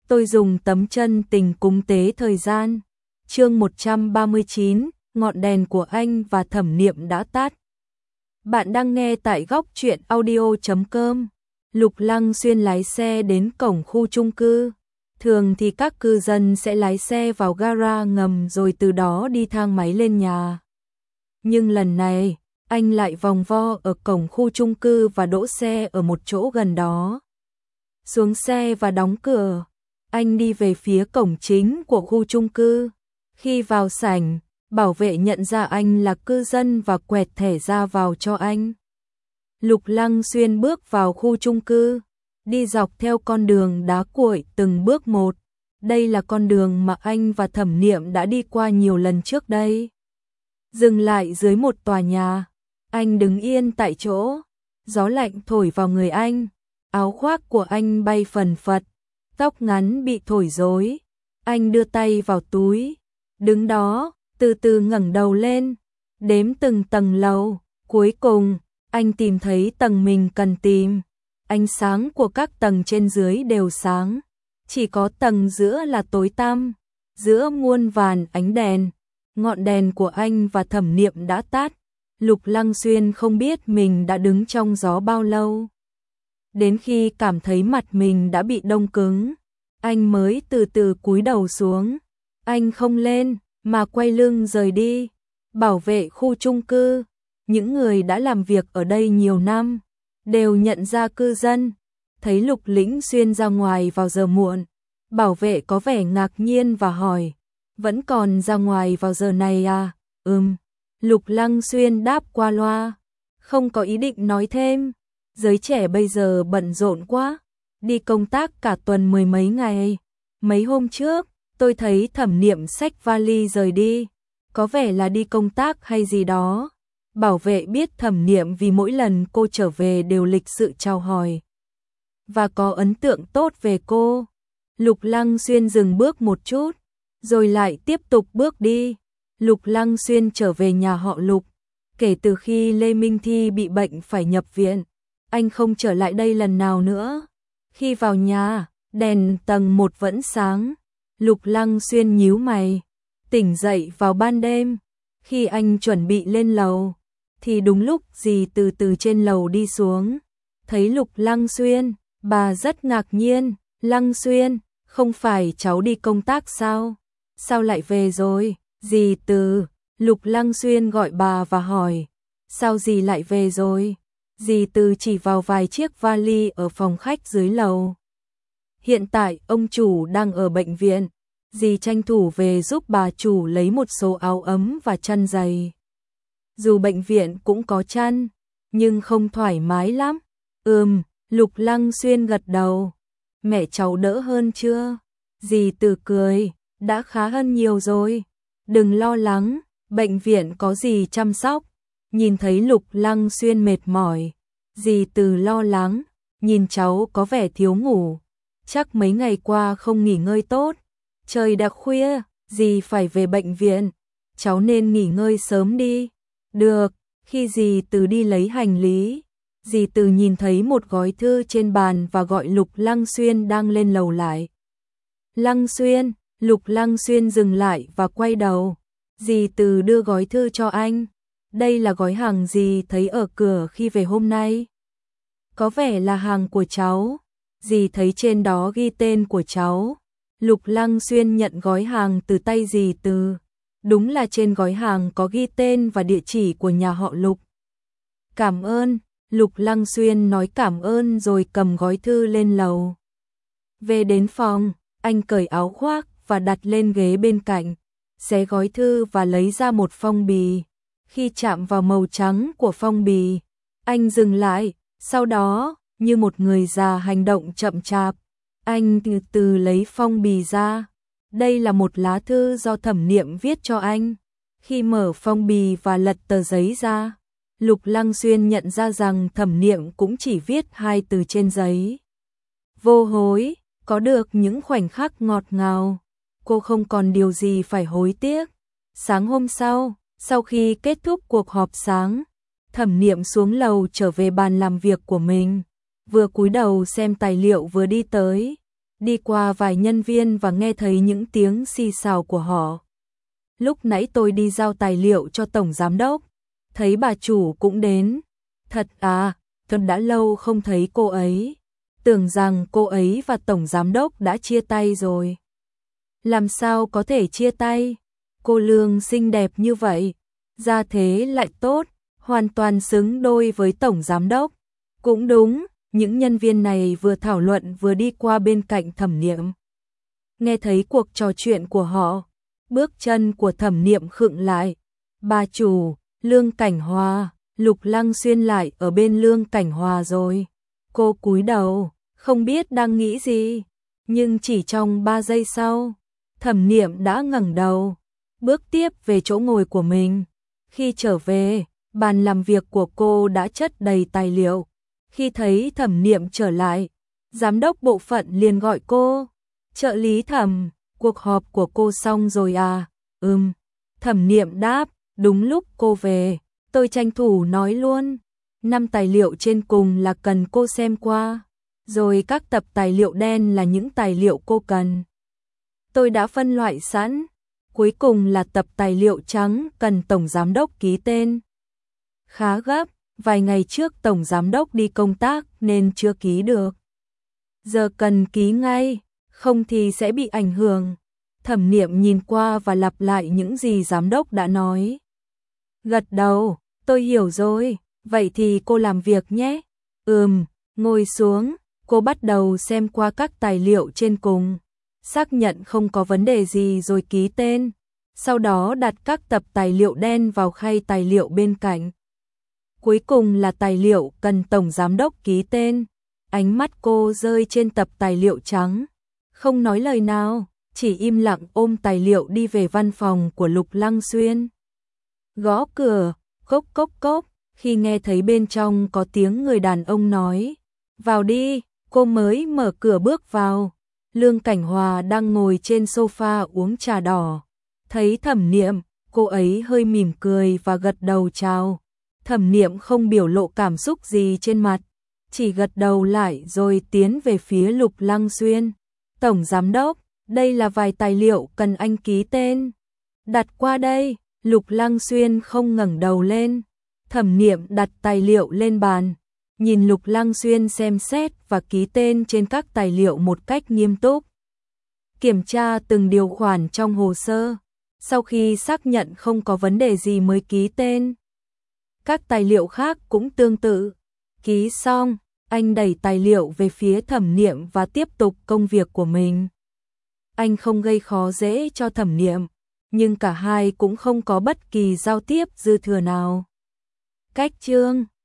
tôi dùng tấm chân tình cúng tế thời gian. Chương 139, ngọn đèn của anh và Thẩm Niệm đã tắt. Bạn đang nghe tại góc truyện audio.com. Lục Lăng Xuyên lái xe đến cổng khu chung cư. Thường thì các cư dân sẽ lái xe vào gara ngầm rồi từ đó đi thang máy lên nhà. Nhưng lần này, anh lại vòng vo ở cổng khu chung cư và đỗ xe ở một chỗ gần đó. Xuống xe và đóng cửa, anh đi về phía cổng chính của khu chung cư. Khi vào sảnh, bảo vệ nhận ra anh là cư dân và quẹt thẻ ra vào cho anh. Lục Lăng Xuyên bước vào khu chung cư, đi dọc theo con đường đá cuội từng bước một. Đây là con đường mà anh và Thẩm Niệm đã đi qua nhiều lần trước đây. Dừng lại dưới một tòa nhà, anh đứng yên tại chỗ, gió lạnh thổi vào người anh, áo khoác của anh bay phần phật, tóc ngắn bị thổi rối. Anh đưa tay vào túi, đứng đó, từ từ ngẩng đầu lên, đếm từng tầng lầu. Cuối cùng, anh tìm thấy tầng mình cần tìm. Ánh sáng của các tầng trên dưới đều sáng, chỉ có tầng giữa là tối tăm, giữa muôn vàn ánh đèn. Ngọn đèn của anh và Thẩm Niệm đã tắt. Lục Lăng Xuyên không biết mình đã đứng trong gió bao lâu. Đến khi cảm thấy mặt mình đã bị đông cứng, anh mới từ từ cúi đầu xuống. Anh không lên, mà quay lưng rời đi. Bảo vệ khu chung cư, những người đã làm việc ở đây nhiều năm, đều nhận ra cư dân. Thấy Lục Lĩnh Xuyên ra ngoài vào giờ muộn, bảo vệ có vẻ ngạc nhiên và hỏi, vẫn còn ra ngoài vào giờ này à? Lục Lăng Xuyên đáp qua loa, không có ý định nói thêm. Giới trẻ bây giờ bận rộn quá, đi công tác cả tuần mười mấy ngày. Mấy hôm trước, tôi thấy Thẩm Niệm xách vali rời đi, có vẻ là đi công tác hay gì đó. Bảo vệ biết Thẩm Niệm vì mỗi lần cô trở về đều lịch sự chào hỏi và có ấn tượng tốt về cô. Lục Lăng Xuyên dừng bước một chút, rồi lại tiếp tục bước đi. Lục Lăng Xuyên trở về nhà họ Lục. Kể từ khi Lê Minh Thi bị bệnh phải nhập viện, anh không trở lại đây lần nào nữa. Khi vào nhà, đèn tầng 1 vẫn sáng. Lục Lăng Xuyên nhíu mày, tỉnh dậy vào ban đêm. Khi anh chuẩn bị lên lầu, thì đúng lúc dì từ trên lầu đi xuống. Thấy Lục Lăng Xuyên, bà rất ngạc nhiên. Lăng Xuyên, không phải cháu đi công tác sao? Sao lại về rồi? Dì Từ. Lục Lăng Xuyên gọi bà và hỏi, sao dì lại về rồi? Dì Từ chỉ vào vài chiếc vali ở phòng khách dưới lầu. Hiện tại ông chủ đang ở bệnh viện, dì tranh thủ về giúp bà chủ lấy một số áo ấm và chăn giày. Dù bệnh viện cũng có chăn, nhưng không thoải mái lắm. Lục Lăng Xuyên gật đầu. Mẹ cháu đỡ hơn chưa? Dì Từ cười, đã khá hơn nhiều rồi. Đừng lo lắng, bệnh viện có dì chăm sóc. Nhìn thấy Lục Lăng Xuyên mệt mỏi, dì Từ lo lắng, nhìn cháu có vẻ thiếu ngủ. Chắc mấy ngày qua không nghỉ ngơi tốt. Trời đã khuya, dì phải về bệnh viện. Cháu nên nghỉ ngơi sớm đi. Được. Khi dì Từ đi lấy hành lý, dì Từ nhìn thấy một gói thư trên bàn và gọi Lục Lăng Xuyên đang lên lầu lại. Lăng Xuyên. Lục Lăng Xuyên dừng lại và quay đầu. Dì Từ đưa gói thư cho anh. Đây là gói hàng dì thấy ở cửa khi về hôm nay. Có vẻ là hàng của cháu. Dì thấy trên đó ghi tên của cháu. Lục Lăng Xuyên nhận gói hàng từ tay dì Từ. Đúng là trên gói hàng có ghi tên và địa chỉ của nhà họ Lục. Cảm ơn. Lục Lăng Xuyên nói cảm ơn rồi cầm gói thư lên lầu. Về đến phòng, anh cởi áo khoác và đặt lên ghế bên cạnh, xé gói thư và lấy ra một phong bì. Khi chạm vào màu trắng của phong bì, anh dừng lại, sau đó, như một người già hành động chậm chạp, anh từ từ lấy phong bì ra. Đây là một lá thư do Thẩm Niệm viết cho anh. Khi mở phong bì và lật tờ giấy ra, Lục Lăng Xuyên nhận ra rằng Thẩm Niệm cũng chỉ viết 2 từ trên giấy. Vô hối, có được những khoảnh khắc ngọt ngào. Cô không còn điều gì phải hối tiếc. Sáng hôm sau khi kết thúc cuộc họp sáng, Thẩm Niệm xuống lầu trở về bàn làm việc của mình. Vừa cúi đầu xem tài liệu vừa đi tới. đi qua vài nhân viên và nghe thấy những tiếng xì xào của họ. Lúc nãy tôi đi giao tài liệu cho tổng giám đốc, thấy bà chủ cũng đến. Thật à, tôi đã lâu không thấy cô ấy. Tưởng rằng cô ấy và tổng giám đốc đã chia tay rồi. Làm sao có thể chia tay? Cô Lương xinh đẹp như vậy, gia thế lại tốt, hoàn toàn xứng đôi với tổng giám đốc. Cũng đúng, những nhân viên này vừa thảo luận vừa đi qua bên cạnh Thẩm Niệm. Nghe thấy cuộc trò chuyện của họ, bước chân của Thẩm Niệm khựng lại. Bà chủ, Lương Cảnh Hòa, Lục Lăng Xuyên lại ở bên Lương Cảnh Hòa rồi. Cô cúi đầu, không biết đang nghĩ gì, nhưng chỉ trong 3 giây sau, Thẩm Niệm đã ngẩng đầu, bước tiếp về chỗ ngồi của mình. Khi trở về, bàn làm việc của cô đã chất đầy tài liệu. Khi thấy Thẩm Niệm trở lại, giám đốc bộ phận liền gọi cô. Trợ lý Thẩm, cuộc họp của cô xong rồi à? Thẩm Niệm đáp, đúng lúc cô về, tôi tranh thủ nói luôn. 5 tài liệu trên cùng là cần cô xem qua, rồi các tập tài liệu đen là những tài liệu cô cần. Tôi đã phân loại sẵn, cuối cùng là tập tài liệu trắng cần tổng giám đốc ký tên. Khá gấp, vài ngày trước tổng giám đốc đi công tác nên chưa ký được. Giờ cần ký ngay, không thì sẽ bị ảnh hưởng. Thẩm Niệm nhìn qua và lặp lại những gì giám đốc đã nói. Gật đầu, tôi hiểu rồi, vậy thì cô làm việc nhé. Ngồi xuống, cô bắt đầu xem qua các tài liệu trên cùng, xác nhận không có vấn đề gì rồi ký tên, sau đó đặt các tập tài liệu đen vào khay tài liệu bên cạnh. Cuối cùng là tài liệu cần tổng giám đốc ký tên. Ánh mắt cô rơi trên tập tài liệu trắng, không nói lời nào, chỉ im lặng ôm tài liệu đi về văn phòng của Lục Lăng Xuyên. Gõ cửa, cốc cốc cốc, khi nghe thấy bên trong có tiếng người đàn ông nói, vào đi, cô mới mở cửa bước vào. Lương Cảnh Hòa đang ngồi trên sofa uống trà đỏ. Thấy Thẩm Niệm, cô ấy hơi mỉm cười và gật đầu chào. Thẩm Niệm không biểu lộ cảm xúc gì trên mặt, chỉ gật đầu lại rồi tiến về phía Lục Lăng Xuyên. Tổng giám đốc, đây là vài tài liệu cần anh ký tên. Đặt qua đây. Lục Lăng Xuyên không ngẩng đầu lên. Thẩm Niệm đặt tài liệu lên bàn, nhìn Lục Lăng Xuyên xem xét và ký tên trên các tài liệu một cách nghiêm túc. Kiểm tra từng điều khoản trong hồ sơ, sau khi xác nhận không có vấn đề gì mới ký tên. Các tài liệu khác cũng tương tự. Ký xong, anh đẩy tài liệu về phía Thẩm Niệm và tiếp tục công việc của mình. Anh không gây khó dễ cho Thẩm Niệm, nhưng cả hai cũng không có bất kỳ giao tiếp dư thừa nào. Cách chương